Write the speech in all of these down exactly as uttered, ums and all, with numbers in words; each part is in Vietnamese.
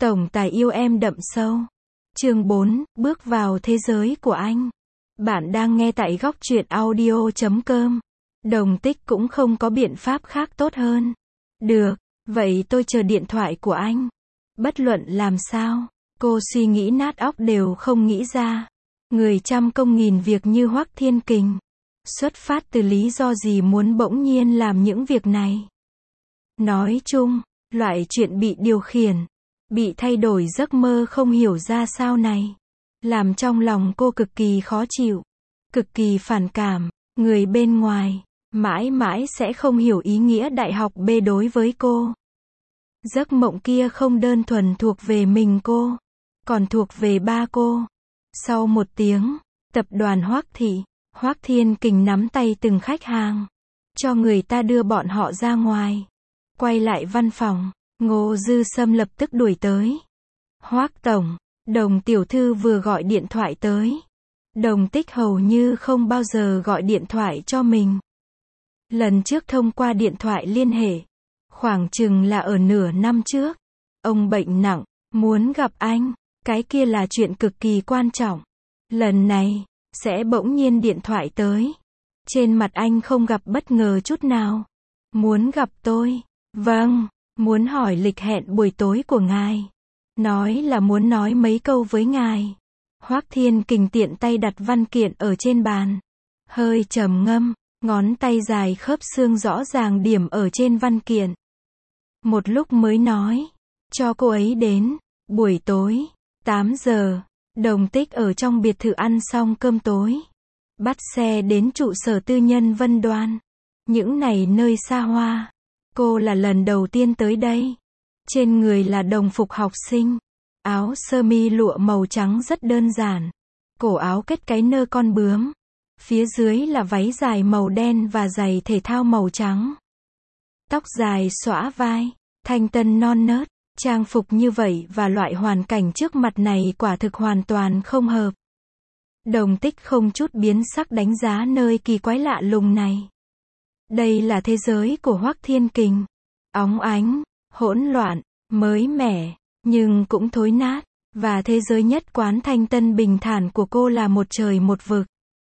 Tổng tài yêu em đậm sâu. Chương bốn, bước vào thế giới của anh. Bạn đang nghe tại góc truyện audio chấm com. Đồng Tích cũng không có biện pháp khác tốt hơn. Được, vậy tôi chờ điện thoại của anh. Bất luận làm sao, cô suy nghĩ nát óc đều không nghĩ ra. Người trăm công nghìn việc như Hoắc Thiên Kình. Xuất phát từ lý do gì muốn bỗng nhiên làm những việc này? Nói chung, loại chuyện bị điều khiển, bị thay đổi giấc mơ không hiểu ra sao này, làm trong lòng cô cực kỳ khó chịu, cực kỳ phản cảm. Người bên ngoài mãi mãi sẽ không hiểu ý nghĩa đại học B đối với cô. Giấc mộng kia không đơn thuần thuộc về mình cô, còn thuộc về ba cô. Sau một tiếng, tập đoàn Hoắc Thị, Hoắc Thiên Kình nắm tay từng khách hàng, cho người ta đưa bọn họ ra ngoài. Quay lại văn phòng, Ngô Dư Sâm lập tức đuổi tới. Hoắc tổng, Đồng tiểu thư vừa gọi điện thoại tới. Đồng Tích hầu như không bao giờ gọi điện thoại cho mình. Lần trước thông qua điện thoại liên hệ, khoảng chừng là ở nửa năm trước. Ông bệnh nặng, muốn gặp anh, cái kia là chuyện cực kỳ quan trọng. Lần này, sẽ bỗng nhiên điện thoại tới. Trên mặt anh không gặp bất ngờ chút nào. Muốn gặp tôi? Vâng, muốn hỏi lịch hẹn buổi tối của ngài. Nói là muốn nói mấy câu với ngài. Hoắc Thiên Kình tiện tay đặt văn kiện ở trên bàn. Hơi trầm ngâm, ngón tay dài khớp xương rõ ràng điểm ở trên văn kiện. Một lúc mới nói, cho cô ấy đến, buổi tối, tám giờ, Đồng Tích ở trong biệt thự ăn xong cơm tối. Bắt xe đến trụ sở tư nhân Vân Đoan. Những này nơi xa hoa. Cô là lần đầu tiên tới đây. Trên người là đồng phục học sinh. Áo sơ mi lụa màu trắng rất đơn giản. Cổ áo kết cái nơ con bướm. Phía dưới là váy dài màu đen và giày thể thao màu trắng. Tóc dài xõa vai, thanh tân non nớt. Trang phục như vậy và loại hoàn cảnh trước mặt này quả thực hoàn toàn không hợp. Đồng Tích không chút biến sắc đánh giá nơi kỳ quái lạ lùng này. Đây là thế giới của Hoắc Thiên Kình. Óng ánh, hỗn loạn, mới mẻ, nhưng cũng thối nát. Và thế giới nhất quán thanh tân bình thản của cô là một trời một vực.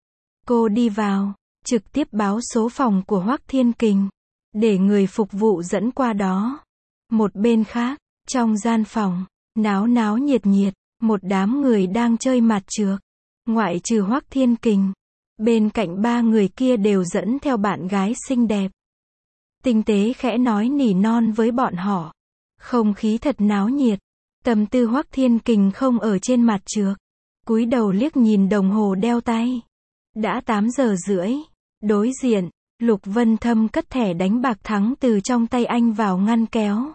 Cô đi vào, trực tiếp báo số phòng của Hoắc Thiên Kình, để người phục vụ dẫn qua đó. Một bên khác, trong gian phòng, náo náo nhiệt nhiệt, một đám người đang chơi mạt chược. Ngoại trừ Hoắc Thiên Kình, bên cạnh ba người kia đều dẫn theo bạn gái xinh đẹp. Tinh tế khẽ nói nỉ non với bọn họ. Không khí thật náo nhiệt. Tâm tư Hoắc Thiên Kình không ở trên mặt chược. Cúi đầu liếc nhìn đồng hồ đeo tay. Đã tám giờ rưỡi. Đối diện, Lục Vân Thâm cất thẻ đánh bạc thắng từ trong tay anh vào ngăn kéo.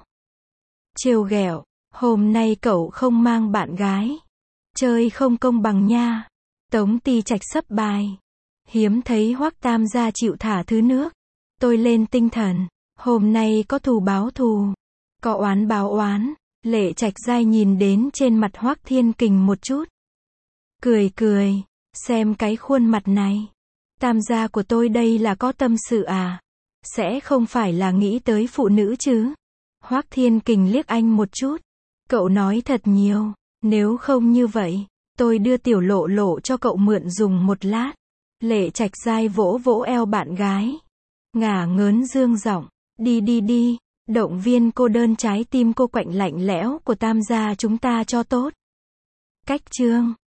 Trêu ghẹo, hôm nay cậu không mang bạn gái. Chơi không công bằng nha. Tống Ti Trạch sấp bài. Hiếm thấy Hoắc Tam gia chịu thả thứ nước. Tôi lên tinh thần. Hôm nay có thù báo thù. Có oán báo oán. Lệ Trạch dai nhìn đến trên mặt Hoắc Thiên Kình một chút. Cười cười. Xem cái khuôn mặt này. Tam gia của tôi đây là có tâm sự à? Sẽ không phải là nghĩ tới phụ nữ chứ? Hoắc Thiên Kình liếc anh một chút. Cậu nói thật nhiều. Nếu không như vậy, tôi đưa tiểu lộ lộ cho cậu mượn dùng một lát. Lệ Trạch dai vỗ vỗ eo bạn gái. Ngả ngớn dương giọng. Đi đi đi, động viên cô đơn trái tim cô quạnh lạnh lẽo của Tam gia chúng ta cho tốt. Cách chương